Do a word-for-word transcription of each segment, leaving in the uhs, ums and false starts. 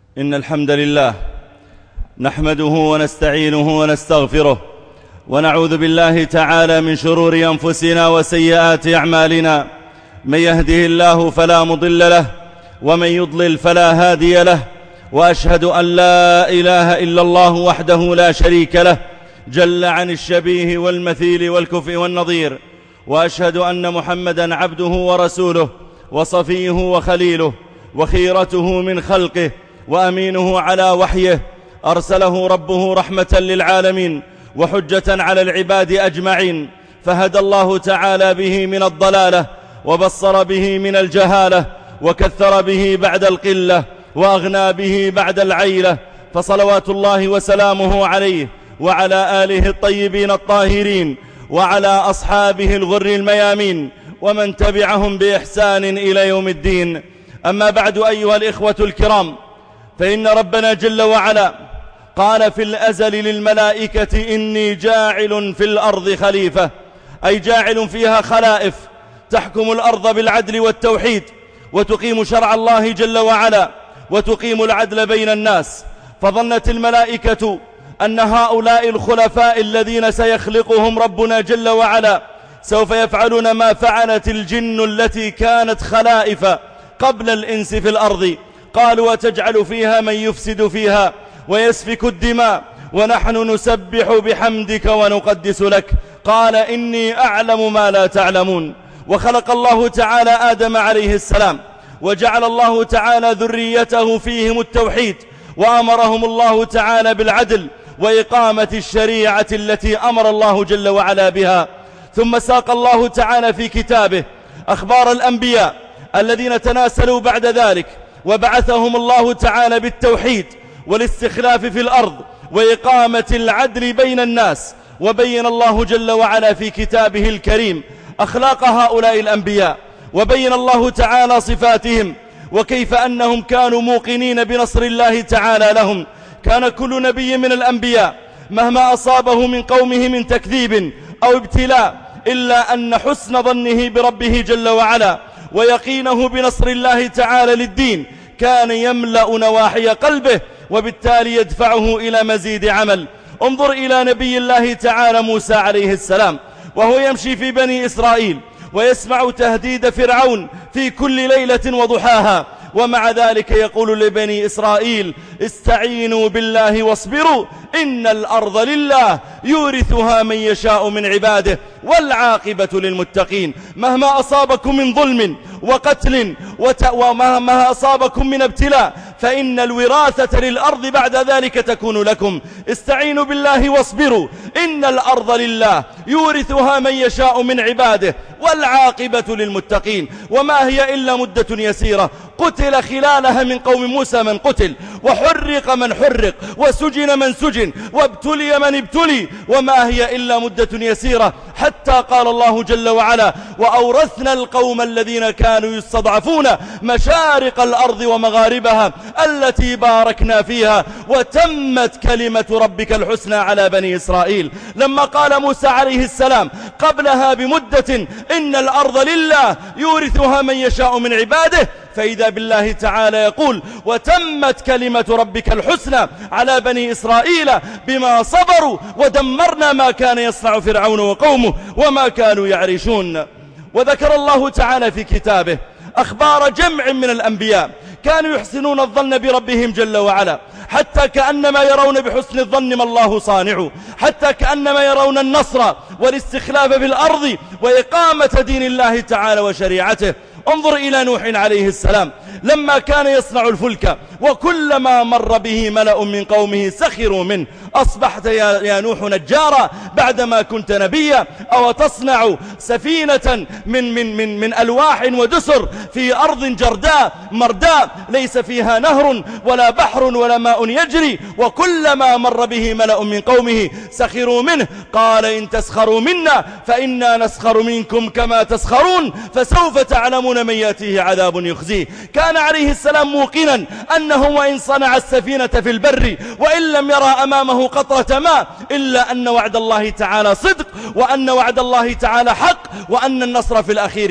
إن الحمد لله نحمده ونستعينه ونستغفره ونعوذ بالله تعالى من شرور أنفسنا وسيئات أعمالنا. من يهده الله فلا مضل له ومن يضلل فلا هادي له، وأشهد أن لا إله إلا الله وحده لا شريك له جل عن الشبيه والمثيل والكفء والنظير، وأشهد أن محمدًا عبده ورسوله وصفيه وخليله وخيرته من خلقه وأمينه على وحيه، أرسله ربه رحمة للعالمين وحجة على العباد أجمعين، فهدى الله تعالى به من الضلالة وبصر به من الجهالة وكثر به بعد القلة وأغنى به بعد العيلة، فصلوات الله وسلامه عليه وعلى آله الطيبين الطاهرين وعلى أصحابه الغر الميامين ومن تبعهم بإحسان إلى يوم الدين. أما بعد أيها الإخوة الكرام، فإن ربنا جل وعلا قال في الأزل للملائكة إني جاعل في الأرض خليفة، أي جاعل فيها خلائف تحكم الأرض بالعدل والتوحيد وتقيم شرع الله جل وعلا وتقيم العدل بين الناس. فظنت الملائكة أن هؤلاء الخلفاء الذين سيخلقهم ربنا جل وعلا سوف يفعلون ما فعلت الجن التي كانت خلائف قبل الإنس في الأرض. قالوا: وتجعل فيها من يفسد فيها ويسفك الدماء ونحن نسبح بحمدك ونقدس لك، قال: إني أعلم ما لا تعلمون. وخلق الله تعالى آدم عليه السلام وجعل الله تعالى ذريته فيهم التوحيد، وأمرهم الله تعالى بالعدل وإقامة الشريعة التي أمر الله جل وعلا بها. ثم ساق الله تعالى في كتابه أخبار الأنبياء الذين تناسلوا بعد ذلك، وبعثهم الله تعالى بالتوحيد والاستخلاف في الأرض وإقامة العدل بين الناس. وبين الله جل وعلا في كتابه الكريم أخلاق هؤلاء الأنبياء، وبين الله تعالى صفاتهم وكيف أنهم كانوا موقنين بنصر الله تعالى لهم. كان كل نبي من الأنبياء مهما أصابه من قومه من تكذيب أو ابتلاء إلا أن حسن ظنه بربه جل وعلا ويقينه بنصر الله تعالى للدين كان يملأ نواحي قلبه، وبالتالي يدفعه إلى مزيد عمل. انظر إلى نبي الله تعالى موسى عليه السلام وهو يمشي في بني إسرائيل ويسمع تهديد فرعون في كل ليلة وضحاها، ومع ذلك يقول لبني إسرائيل: استعينوا بالله واصبروا إن الأرض لله يورثها من يشاء من عباده والعاقبة للمتقين. مهما أصابكم من ظلم وقتل ومهما أصابكم من ابتلاء فإن الوراثة للأرض بعد ذلك تكون لكم. استعينوا بالله واصبروا إن الأرض لله يورثها من يشاء من عباده والعاقبة للمتقين. وما هي إلا مدة يسيرة قتل خلالها من قوم موسى من قتل، وحرق من حرق، وسجن من سجن، وابتلي من ابتلي، وما هي إلا مدة يسيرة حتى قال الله جل وعلا: وأورثنا القوم الذين كانوا يستضعفون مشارق الأرض ومغاربها التي باركنا فيها وتمت كلمة ربك الحسنى على بني إسرائيل. لما قال موسى عليه السلام قبلها بمدة إن الأرض لله يورثها من يشاء من عباده، فإذا بالله تعالى يقول: وتمت كلمة ربك الحسنى على بني إسرائيل بما صبروا ودمرنا ما كان يصنع فرعون وقومه وما كانوا يعرشون. وذكر الله تعالى في كتابه أخبار جمع من الأنبياء كانوا يحسنون الظن بربهم جل وعلا، حتى كأنما يرون بحسن الظن ما الله صانعه، حتى كأنما يرون النصر والاستخلاف في الأرض وإقامة دين الله تعالى وشريعته. انظر إلى نوح عليه السلام لما كان يصنع الفلك وكلما مر به ملأ من قومه سخروا منه: أصبحت يا نوح نجارا بعدما كنت نبيا، أو تصنع سفينة من, من, من, من ألواح ودسر في أرض جرداء مرداء ليس فيها نهر ولا بحر ولا ماء يجري، وكلما مر به ملأ من قومه سخروا منه. قال: إن تسخروا منا فإنا نسخر منكم كما تسخرون فسوف تعلمون من يأتيه عذاب يخزيه. كان عليه السلام موقنا أنه وإن صنع السفينة في البر وإن لم يرى أمامه قطرة ماء إلا أن وعد الله تعالى صدق، وأن وعد الله تعالى حق، وأن النصر في الأخير له.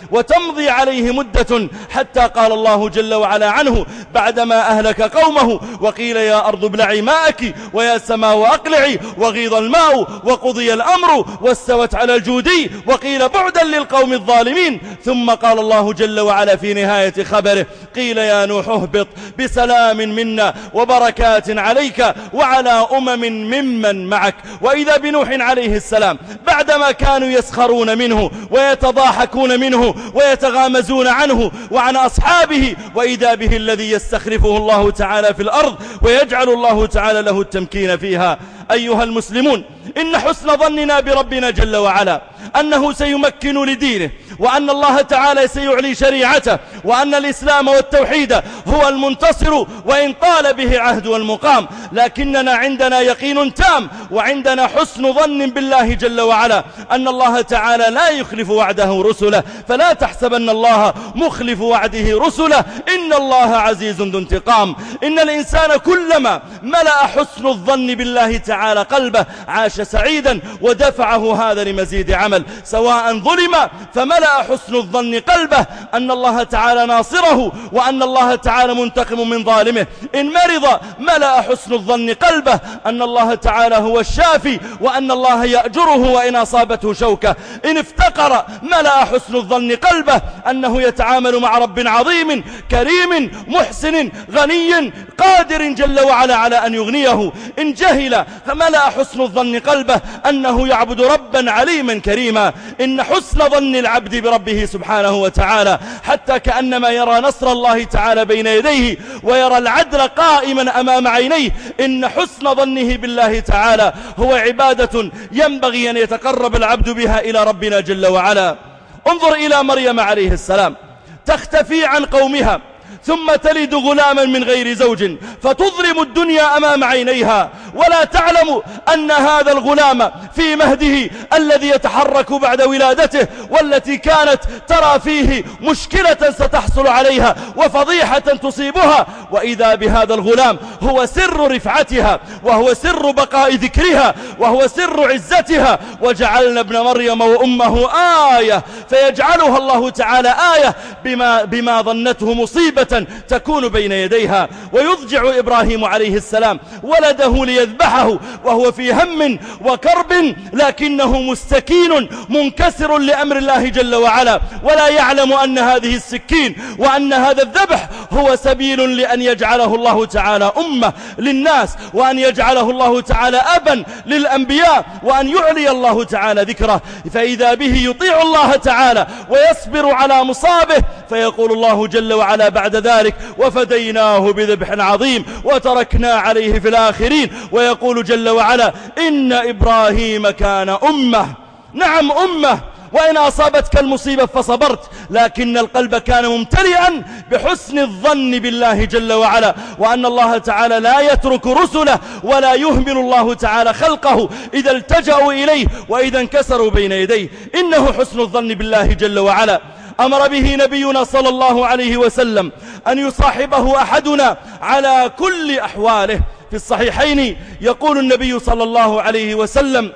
وتمضي عليه مدة حتى قال الله جل وعلا عنه بعدما أهلك قومه وقيل يا أرض ابلعي ماءك ويا سماء أقلعي وغيض الماء وقضي الأمر واستوت على الجودي وقيل بعدا للقوم الظالمين. ثم قال الله جل وعلا في نهاية خبره قيل يا نوح اهبط بسلام منا وبركات عليك وعلى أمم ممن معك. وإذا بنوح عليه السلام بعدما كانوا يسخرون منه ويتضاحكون منه ويتغامزون عنه وعن أصحابه وإذا به الذي يستخلفه الله تعالى في الأرض ويجعل الله تعالى له التمكين فيها. أيها المسلمون، إن حسن ظننا بربنا جل وعلا أنه سيمكن لدينه وأن الله تعالى سيعلي شريعته وأن الإسلام والتوحيد هو المنتصر وإن طال به عهد والمقام، لكننا عندنا يقين تام وعندنا حسن ظن بالله جل وعلا أن الله تعالى لا يخلف وعده رسله، فلا تحسبن الله مخلف وعده رسله، إن الله عزيز ذو انتقام. إن الإنسان كلما ملأ حسن الظن بالله تعالى قلبه عاش سعيدا ودفعه هذا لمزيد عمل، سواء ظلم فملأ حسن الظن قلبه أن الله تعالى ناصره وأن الله تعالى منتقم من ظالمه، إن مرض ملأ حسن الظن قلبه أن الله تعالى هو الشافي وأن الله يأجره وإن أصابته شوكة، إن افتقر ملأ حسن الظن قلبه أنه يتعامل مع رب عظيم كريم محسن غني قادر جل وعلا على أن يغنيه، إن جهل فملأ حسن الظن قلبه أنه يعبد ربا عليما كريما. إن حسن ظن العبد بربه سبحانه وتعالى حتى كأنما يرى نصر الله تعالى بين يديه ويرى العدل قائما أمام عينيه. إن حسن ظنه بالله تعالى هو عبادة ينبغي أن يتقرب العبد بها إلى ربنا جل وعلا. انظر إلى مريم عليه السلام تختفي عن قومها ثم تلد غلاما من غير زوج فتظلم الدنيا أمام عينيها ولا تعلم أن هذا الغلام في مهده الذي يتحرك بعد ولادته والتي كانت ترى فيه مشكلة ستحصل عليها وفضيحة تصيبها، وإذا بهذا الغلام هو سر رفعتها وهو سر بقاء ذكرها وهو سر عزتها. وجعلنا ابن مريم وأمه آية، فيجعلها الله تعالى آية بما, بما ظنته مصيبة تكون بين يديها. ويضجع إبراهيم عليه السلام ولده ليذبحه وهو في هم وكرب لكنه مستكين منكسر لأمر الله جل وعلا، ولا يعلم أن هذه السكين وأن هذا الذبح هو سبيل لأن يجعله الله تعالى أمة للناس وأن يجعله الله تعالى أبا للأنبياء وأن يعلي الله تعالى ذكره. فإذا به يطيع الله تعالى ويصبر على مصابه فيقول الله جل وعلا بعد ذلك وفديناه بذبح عظيم وتركنا عليه في الآخرين. ويقول جل وعلا إن إبراهيم كان أمة. نعم أمة، وإن أصابتك المصيبة فصبرت، لكن القلب كان ممتلئا بحسن الظن بالله جل وعلا وأن الله تعالى لا يترك رسله ولا يهمل الله تعالى خلقه إذا التجأوا إليه وإذا انكسروا بين يديه. إنه حسن الظن بالله جل وعلا أمر به نبينا صلى الله عليه وسلم أن يصاحبه أحدنا على كل أحواله. في الصحيحين يقول النبي صلى الله عليه وسلم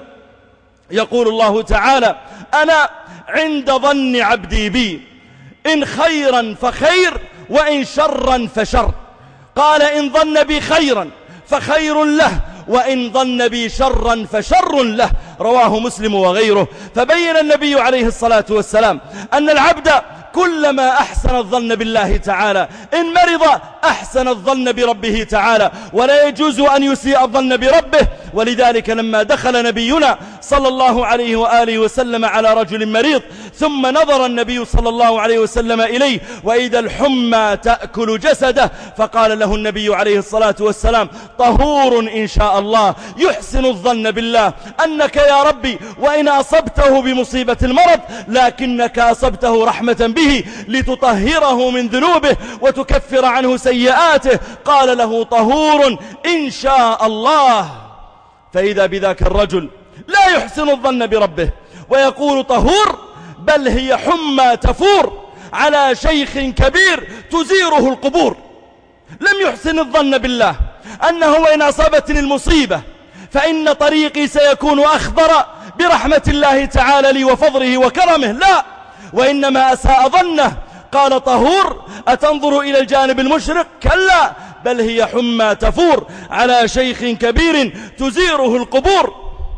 يقول الله تعالى أنا عند ظن عبدي بي إن خيرا فخير وإن شرا فشر. قال إن ظن بي خيرا فخير له وإن ظن بي شرا فشر له، رواه مسلم وغيره. فبين النبي عليه الصلاة والسلام أن العبد كلما أحسن الظن بالله تعالى إن مرض أحسن الظن بربه تعالى ولا يجوز أن يسيء الظن بربه. ولذلك لما دخل نبينا صلى الله عليه وآله وسلم على رجل مريض ثم نظر النبي صلى الله عليه وسلم إليه وإذا الحمى تأكل جسده فقال له النبي عليه الصلاة والسلام طهور إن شاء الله، يحسن الظن بالله أنك يا ربي وإن أصبته بمصيبة المرض لكنك أصبته رحمة به لتطهره من ذنوبه وتكفر عنه سيئاته. قال له طهور إن شاء الله. فإذا بذاك الرجل لا يحسن الظن بربه ويقول طهور، بل هي حمى تفور على شيخ كبير تزيره القبور. لم يحسن الظن بالله أنه وإن أصابتني المصيبة فإن طريقي سيكون أخضر برحمة الله تعالى لي وفضله وكرمه، لا، وإنما أساء ظنه. قال طهور: أتنظر إلى الجانب المشرق؟ كلا، بل هي حمى تفور على شيخ كبير تزيره القبور.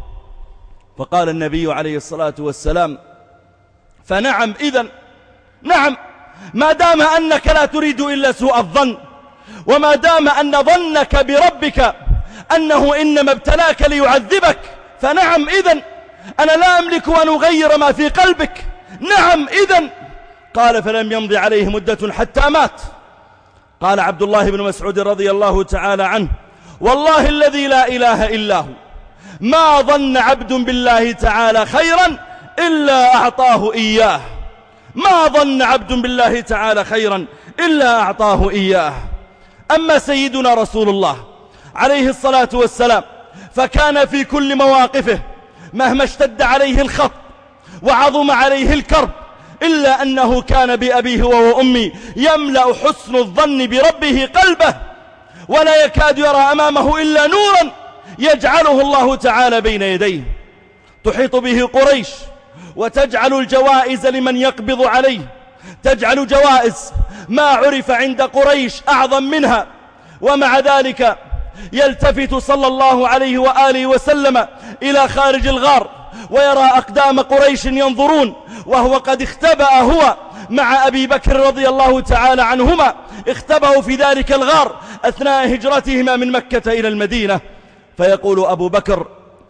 فقال النبي عليه الصلاة والسلام: فنعم إذن، نعم، ما دام أنك لا تريد إلا سوء الظن، وما دام أن ظنك بربك أنه إنما ابتلاك ليعذبك، فنعم إذن، أنا لا أملك أن أغير ما في قلبك، نعم إذن. قال: فلم يمضي عليه مدة حتى مات. قال عبد الله بن مسعود رضي الله تعالى عنه: والله الذي لا إله إلا هو ما ظن عبد بالله تعالى خيرا إلا أعطاه إياه، ما ظن عبد بالله تعالى خيرا إلا أعطاه إياه. أما سيدنا رسول الله عليه الصلاة والسلام فكان في كل مواقفه مهما اشتد عليه الخط وعظم عليه الكرب إلا أنه كان بأبيه وأمي يملأ حسن الظن بربه قلبه، ولا يكاد يرى أمامه إلا نورا يجعله الله تعالى بين يديه. تحيط به قريش وتجعل الجوائز لمن يقبض عليه، تجعل جوائز ما عرف عند قريش أعظم منها، ومع ذلك يلتفت صلى الله عليه وآله وسلم إلى خارج الغار ويرى أقدام قريش ينظرون، وهو قد اختبأ هو مع أبي بكر رضي الله تعالى عنهما، اختبأوا في ذلك الغار أثناء هجرتهما من مكة إلى المدينة. فيقول أبو بكر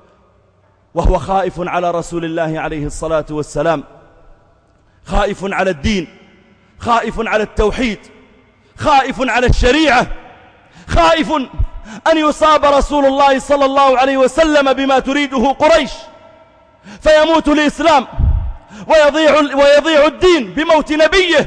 وهو خائف على رسول الله عليه الصلاة والسلام، خائف على الدين، خائف على التوحيد، خائف على الشريعة، خائف أن يصاب رسول الله صلى الله عليه وسلم بما تريده قريش فيموت الإسلام ويضيع, ويضيع الدين بموت نبيه.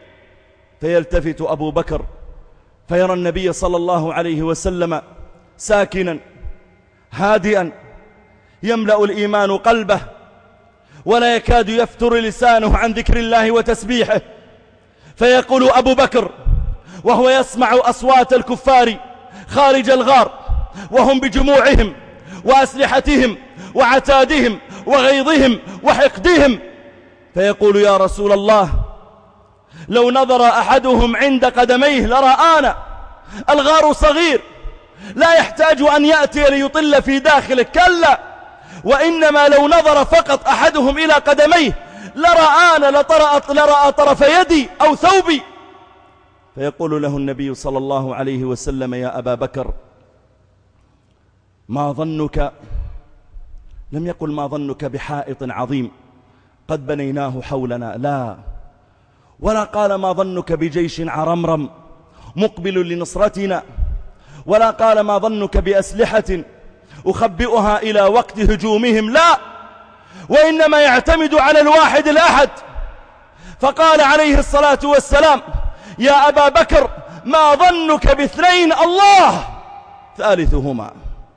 فيلتفت أبو بكر فيرى النبي صلى الله عليه وسلم ساكنا هادئا يملأ الإيمان قلبه، ولا يكاد يفتر لسانه عن ذكر الله وتسبيحه. فيقول أبو بكر وهو يسمع أصوات الكفار خارج الغار وهم بجموعهم وأسلحتهم وعتادهم وغيظهم وحقدهم، فيقول: يا رسول الله، لو نظر أحدهم عند قدميه لرآنا. الغار صغير لا يحتاج أن يأتي ليطل في داخله، كلا، وإنما لو نظر فقط أحدهم إلى قدميه لرآنا، لرأى طرف يدي أو ثوبي. فيقول له النبي صلى الله عليه وسلم: يا أبا بكر، ما ظنك، لم يقل ما ظنك بحائط عظيم قد بنيناه حولنا، لا، ولا قال ما ظنك بجيش عرمرم مقبل لنصرتنا، ولا قال ما ظنك بأسلحة أخبئها إلى وقت هجومهم، لا، وإنما يعتمد على الواحد الأحد. فقال عليه الصلاة والسلام: يا أبا بكر، ما ظنك باثنين الله ثالثهما،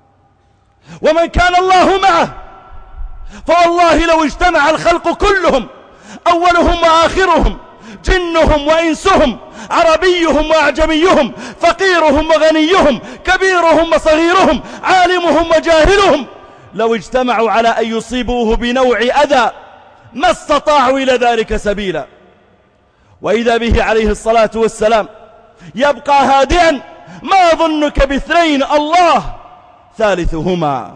ومن كان الله معه فوالله لو اجتمع الخلق كلهم أولهم وآخرهم، جنهم وإنسهم، عربيهم وأعجميهم، فقيرهم وغنيهم، كبيرهم وصغيرهم، عالمهم وجاهلهم، لو اجتمعوا على أن يصيبوه بنوع أذى ما استطاعوا إلى ذلك سبيلا. وإذا به عليه الصلاة والسلام يبقى هادئا: ما ظنك باثنين الله ثالثهما.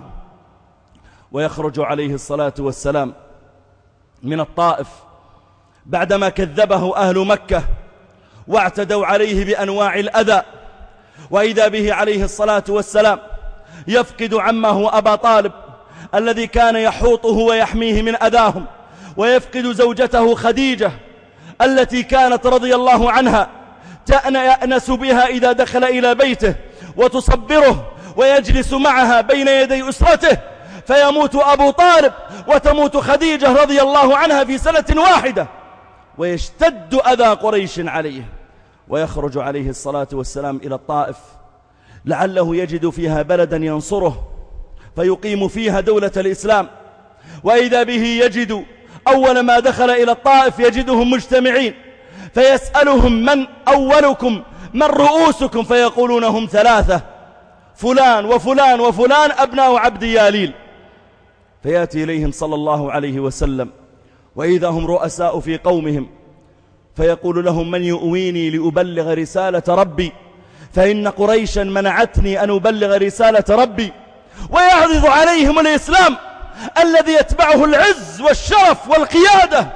ويخرج عليه الصلاة والسلام من الطائف بعدما كذبه أهل مكة واعتدوا عليه بأنواع الأذى، وإذا به عليه الصلاة والسلام يفقد عمه أبا طالب الذي كان يحوطه ويحميه من أذاهم، ويفقد زوجته خديجة التي كانت رضي الله عنها يأنس بها إذا دخل إلى بيته وتصبره ويجلس معها بين يدي أسرته. فيموت أبو طالب وتموت خديجة رضي الله عنها في سنة واحدة، ويشتد أذى قريش عليه. ويخرج عليه الصلاة والسلام إلى الطائف لعله يجد فيها بلدا ينصره فيقيم فيها دولة الإسلام. وإذا به يجد أول ما دخل إلى الطائف يجدهم مجتمعين، فيسألهم: من أولكم؟ من رؤوسكم؟ فيقولون: هم ثلاثة، فلان وفلان وفلان أبناء عبد ياليل. فيأتي إليهم صلى الله عليه وسلم وإذا هم رؤساء في قومهم فيقول لهم من يؤويني لأبلغ رسالة ربي فإن قريشا منعتني أن أبلغ رسالة ربي، ويعرض عليهم الإسلام الذي يتبعه العز والشرف والقيادة،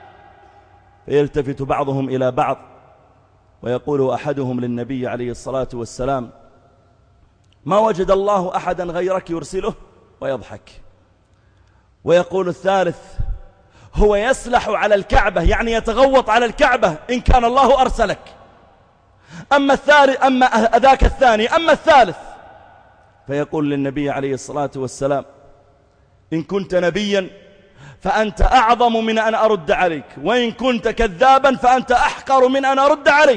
فيلتفت بعضهم إلى بعض ويقول أحدهم للنبي عليه الصلاة والسلام ما وجد الله أحدا غيرك يرسله، ويضحك. ويقول الثالث هو يسلح على الكعبة، يعني يتغوط على الكعبة إن كان الله أرسلك. أما الثالث أما أذاك الثاني أما الثالث فيقول للنبي عليه الصلاة والسلام إن كنت نبيا فأنت أعظم من أن أرد عليك، وإن كنت كذابا فأنت أحقر من أن أرد عليك.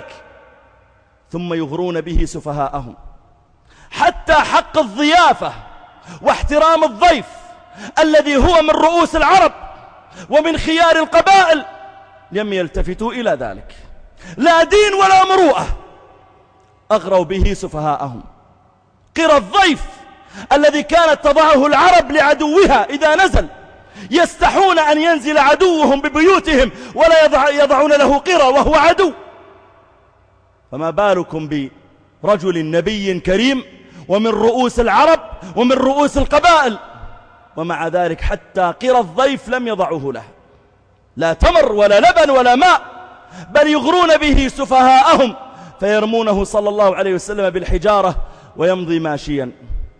ثم يغرون به سفهاءهم، حتى حق الضيافة واحترام الضيف الذي هو من رؤوس العرب ومن خيار القبائل لم يلتفتوا إلى ذلك، لا دين ولا مروءة. أغروا به سفهاءهم. قرى الضيف الذي كانت تضعه العرب لعدوها إذا نزل، يستحون أن ينزل عدوهم ببيوتهم ولا يضع يضعون له قرى وهو عدو، فما بالكم برجل نبي كريم ومن رؤوس العرب ومن رؤوس القبائل؟ ومع ذلك حتى قرى الضيف لم يضعوه له، لا تمر ولا لبن ولا ماء، بل يغرون به سفهاءهم فيرمونه صلى الله عليه وسلم بالحجارة ويمضي ماشيا.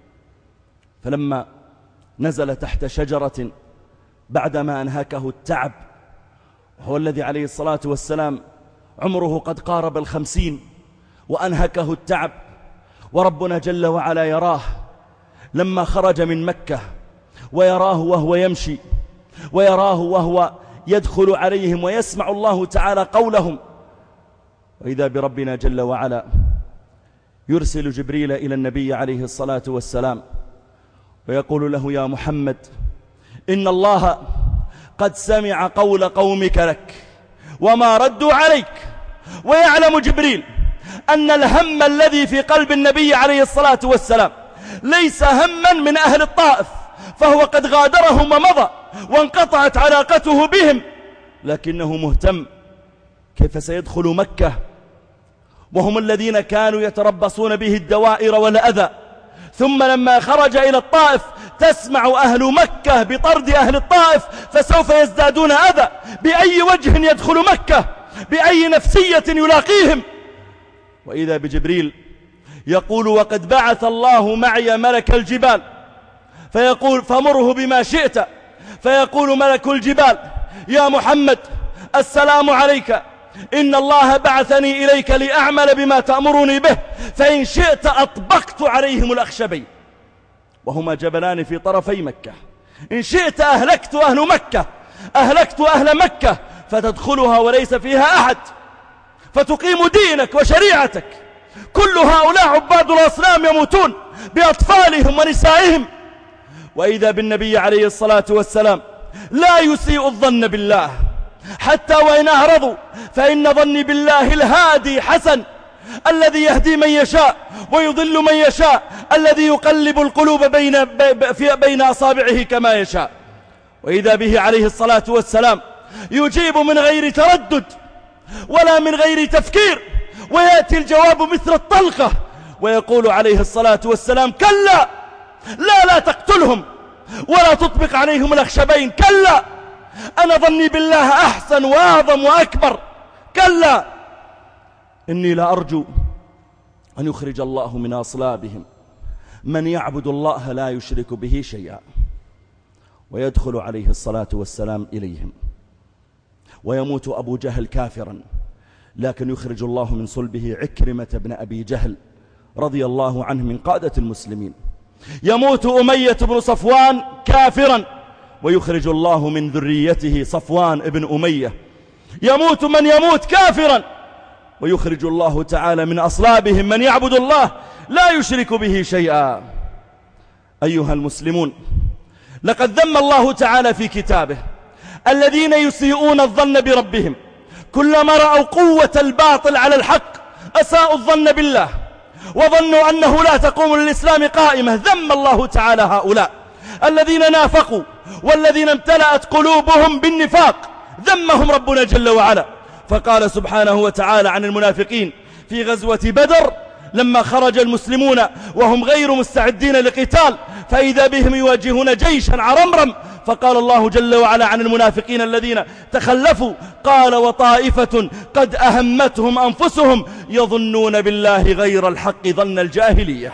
فلما نزل تحت شجرة بعدما أنهكه التعب، وهو الذي عليه الصلاة والسلام عمره قد قارب الخمسين وأنهكه التعب، وربنا جل وعلا يراه لما خرج من مكة، ويراه وهو يمشي، ويراه وهو يدخل عليهم، ويسمع الله تعالى قولهم، وإذا بربنا جل وعلا يرسل جبريل إلى النبي عليه الصلاة والسلام ويقول له يا محمد إن الله قد سمع قول قومك لك وما ردوا عليك. ويعلم جبريل أن الهم الذي في قلب النبي عليه الصلاة والسلام ليس هما من أهل الطائف، فهو قد غادرهم ومضى وانقطعت علاقته بهم، لكنه مهتم كيف سيدخل مكة وهم الذين كانوا يتربصون به الدوائر والأذى. ثم لما خرج إلى الطائف تسمع أهل مكة بطرد أهل الطائف، فسوف يزدادون أذى. بأي وجه يدخل مكة؟ بأي نفسية يلاقيهم؟ وإذا بجبريل يقول وقد بعث الله معي ملك الجبال، فيقول فمره بما شئت. فيقول ملك الجبال يا محمد السلام عليك، إن الله بعثني إليك لأعمل بما تأمرني به، فإن شئت أطبقت عليهم الأخشبين، وهما جبلان في طرفي مكة. إن شئت أهلكت أهل مكة، أهلكت أهل مكة فتدخلها وليس فيها أحد، فتقيم دينك وشريعتك. كل هؤلاء عباد الأصنام يموتون بأطفالهم ونسائهم. وإذا بالنبي عليه الصلاة والسلام لا يسيء الظن بالله، حتى وإن أعرضوا فإن ظني بالله الهادي حسن، الذي يهدي من يشاء ويضل من يشاء، الذي يقلب القلوب بين, بين أصابعه كما يشاء. وإذا به عليه الصلاة والسلام يجيب من غير تردد ولا من غير تفكير، ويأتي الجواب مثل الطلقة، ويقول عليه الصلاة والسلام كلا، لا لا تقتلهم ولا تطبق عليهم الأخشبين، كلا، أنا ظني بالله أحسن وأعظم وأكبر، كلا، إني لأرجو أن يخرج الله من أصلابهم من يعبد الله لا يشرك به شيئا. ويدخل عليه الصلاة والسلام إليهم، ويموت أبو جهل كافرا، لكن يخرج الله من صلبه عكرمة بن أبي جهل رضي الله عنه من قادة المسلمين. يموت أمية بن صفوان كافرا، ويخرج الله من ذريته صفوان ابن أمية. يموت من يموت كافرا، ويخرج الله تعالى من أصلابهم من يعبد الله لا يشرك به شيئا. أيها المسلمون، لقد ذم الله تعالى في كتابه الذين يسيئون الظن بربهم، كلما رأوا قوة الباطل على الحق أساءوا الظن بالله وظنوا أنه لا تقوم للإسلام قائمة. ذم الله تعالى هؤلاء الذين نافقوا والذين امتلأت قلوبهم بالنفاق ذمهم ربنا جل وعلا، فقال سبحانه وتعالى عن المنافقين في غزوة بدر لما خرج المسلمون وهم غير مستعدين لقتال فإذا بهم يواجهون جيشا عرمرم، فقال الله جل وعلا عن المنافقين الذين تخلفوا قال وطائفة قد أهمتهم أنفسهم يظنون بالله غير الحق ظن الجاهلية.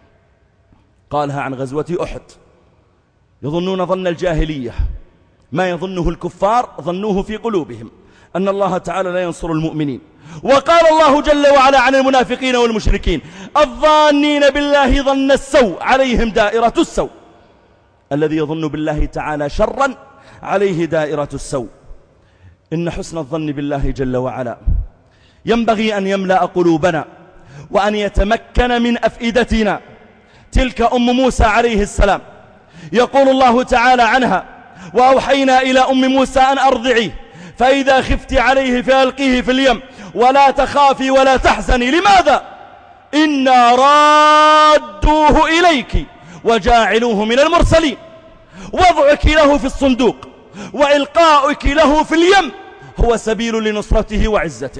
قالها عن غزوة أحد، يظنون ظن الجاهلية، ما يظنه الكفار ظنوه في قلوبهم أن الله تعالى لا ينصر المؤمنين. وقال الله جل وعلا عن المنافقين والمشركين الظانين بالله ظن السوء عليهم دائرة السوء، الذي يظن بالله تعالى شرا عليه دائرة السوء. إن حسن الظن بالله جل وعلا ينبغي أن يملأ قلوبنا وأن يتمكن من أفئدتنا. تلك أم موسى عليه السلام يقول الله تعالى عنها وأوحينا إلى أم موسى أن أرضعيه فإذا خفت عليه فألقيه في اليم ولا تخافي ولا تحزني. لماذا؟ إنا رادوه إليك وجاعلوه من المرسلين. وضعك له في الصندوق وإلقاؤك له في اليم هو سبيل لنصرته وعزته،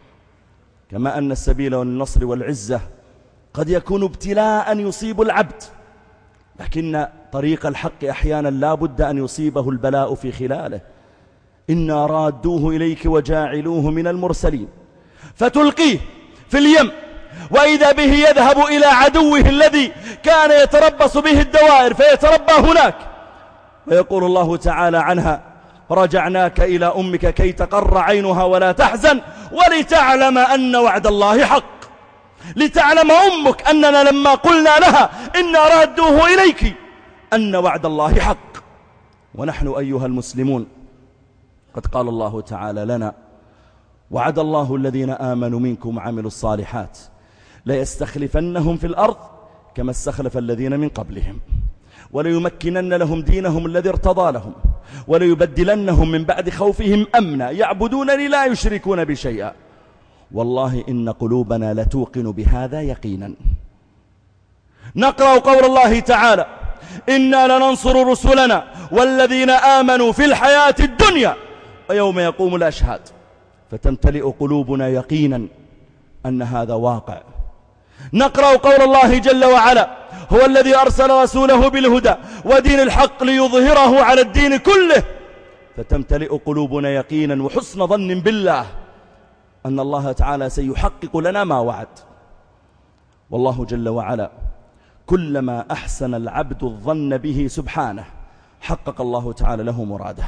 كما أن السبيل للنصر والعزة قد يكون ابتلاء يصيب العبد، لكن طريق الحق أحيانا لا بد أن يصيبه البلاء في خلاله. إنا رادوه إليك وجاعلوه من المرسلين، فتلقيه في اليم وإذا به يذهب إلى عدوه الذي كان يتربص به الدوائر فيتربى هناك. ويقول الله تعالى عنها رجعناك إلى أمك كي تقر عينها ولا تحزن ولتعلم أن وعد الله حق. لتعلم أمك أننا لما قلنا لها إنا رادوه إليك أن وعد الله حق. ونحن أيها المسلمون قد قال الله تعالى لنا وعد الله الذين آمنوا منكم وعملوا الصالحات ليستخلفنهم في الأرض كما استخلف الذين من قبلهم وليمكنن لهم دينهم الذي ارتضى لهم وليبدلنهم من بعد خوفهم أمنا يعبدونني لا يشركون بشيئا. والله إن قلوبنا لتوقن بهذا يقينا. نقرأ قول الله تعالى إنا لننصر رسلنا والذين آمنوا في الحياة الدنيا ويوم يقوم الأشهاد، فتمتلئ قلوبنا يقينا أن هذا واقع. نقرأ قول الله جل وعلا هو الذي أرسل رسوله بالهدى ودين الحق ليظهره على الدين كله، فتمتلئ قلوبنا يقينا وحسن ظن بالله أن الله تعالى سيحقق لنا ما وعد. والله جل وعلا كلما أحسن العبد الظن به سبحانه حقق الله تعالى له مراده.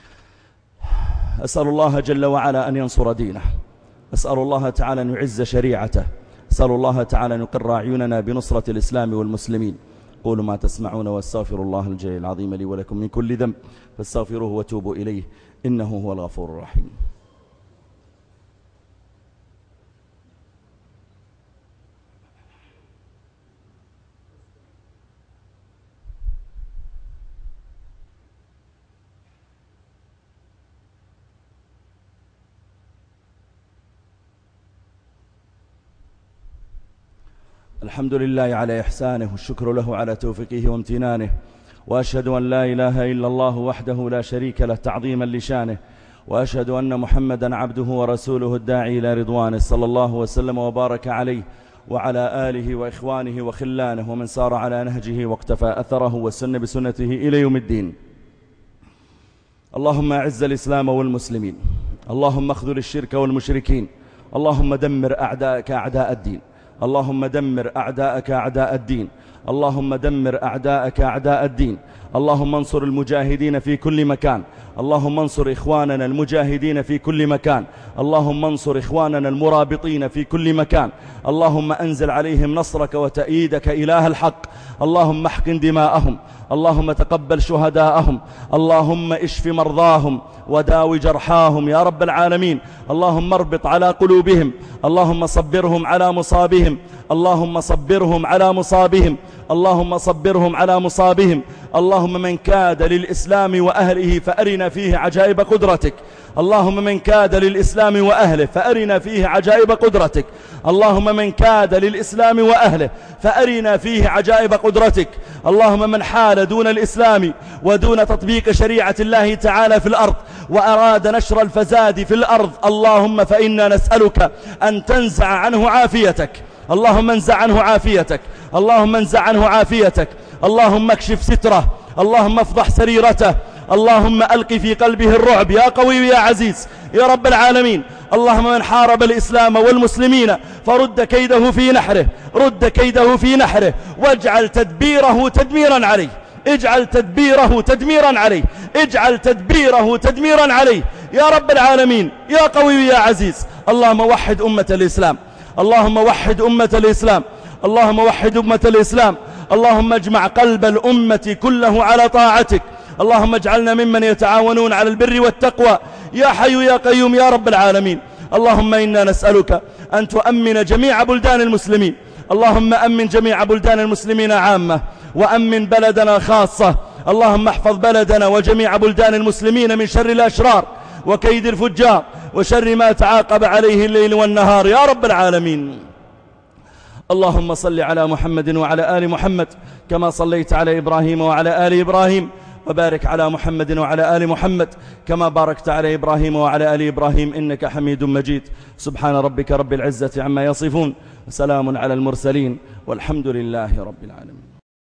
أسأل الله جل وعلا أن ينصر دينه، أسأل الله تعالى أن يعز شريعته، أسأل الله تعالى أن يقر أعيننا بنصرة الإسلام والمسلمين. قولوا ما تسمعون واستغفر الله الجليل العظيم لي ولكم من كل ذنب فاستغفروه وتوبوا إليه إنه هو الغفور الرحيم. الحمد لله على إحسانه والشكر له على توفيقه وامتنانه، وأشهد أن لا إله إلا الله وحده لا شريك له تعظيما لشانه، وأشهد أن محمدا عبده ورسوله الداعي إلى رضوانه صلى الله وسلم وبارك عليه وعلى آله وإخوانه وخلانه ومن سار على نهجه واقتفى أثره وسن بسنته إلى يوم الدين. اللهم أعز الإسلام والمسلمين، اللهم اخذل الشرك والمشركين، اللهم دمر أعداءك أعداء الدين، اللهم دمر أعداءك أعداء الدين، اللهم دمر أعداءك أعداء الدين، اللهم انصر المجاهدين في كل مكان، اللهم انصر إخواننا المجاهدين في كل مكان، اللهم انصر إخواننا المرابطين في كل مكان، اللهم أنزل عليهم نصرك وتأييدك إله الحق، اللهم احقن دماءهم، اللهم تقبل شهداءهم، اللهم اشف مرضاهم وداوي جرحاهم يا رب العالمين، اللهم اربط على قلوبهم، اللهم صبرهم على مصابهم، اللهم صبرهم على مصابهم، اللهم صبرهم على مصابهم، اللهم من كاد للإسلام وأهله فأرنا فيه عجائب قدرتك، اللهم من كاد للإسلام وأهله فأرنا فيه عجائب قدرتك. اللهم من كاد للإسلام وأهله فأرنا فيه عجائب قدرتك. اللهم من حال دون الإسلام ودون تطبيق شريعة الله تعالى في الأرض وأراد نشر الفساد في الأرض، اللهم فإنا نسألك أن تنزع عنه عافيتك. اللهم انزع عنه عافيتك. اللهم انزع عنه عافيتك. اللهم اكشف ستره. اللهم افضح سريرته. اللهم ألق في قلبه الرعب يا قوي يا عزيز يا رب العالمين. اللهم من حارب الإسلام والمسلمين فرد كيده في نحره، رد كيده في نحره، واجعل تدبيره تدميرا عليه. اجعل تدبيره تدميرا عليه. اجعل تدبيره تدميرا عليه يا رب العالمين يا قوي يا عزيز. اللهم وحد أمة الإسلام. اللهم وحد أمة الإسلام. اللهم وحد أمة الإسلام. اللهم اجمع قلب الأمة كله على طاعتك. اللهم اجعلنا ممن يتعاونون على البر والتقوى يا حي يا قيوم يا رب العالمين. اللهم إنا نسألك أن تؤمن جميع بلدان المسلمين. اللهم أمن جميع بلدان المسلمين عامة، وأمن بلدنا خاصة. اللهم احفظ بلدنا وجميع بلدان المسلمين من شر الأشرار وكيد الفجار وشر ما تعاقب عليه الليل والنهار يا رب العالمين. اللهم صل على محمد وعلى آل محمد كما صليت على إبراهيم وعلى آل إبراهيم، وبارك على محمد وعلى آل محمد كما باركت على إبراهيم وعلى آل إبراهيم إنك حميد مجيد. سبحان ربك رب العزة عما يصفون، وسلام على المرسلين، والحمد لله رب العالمين.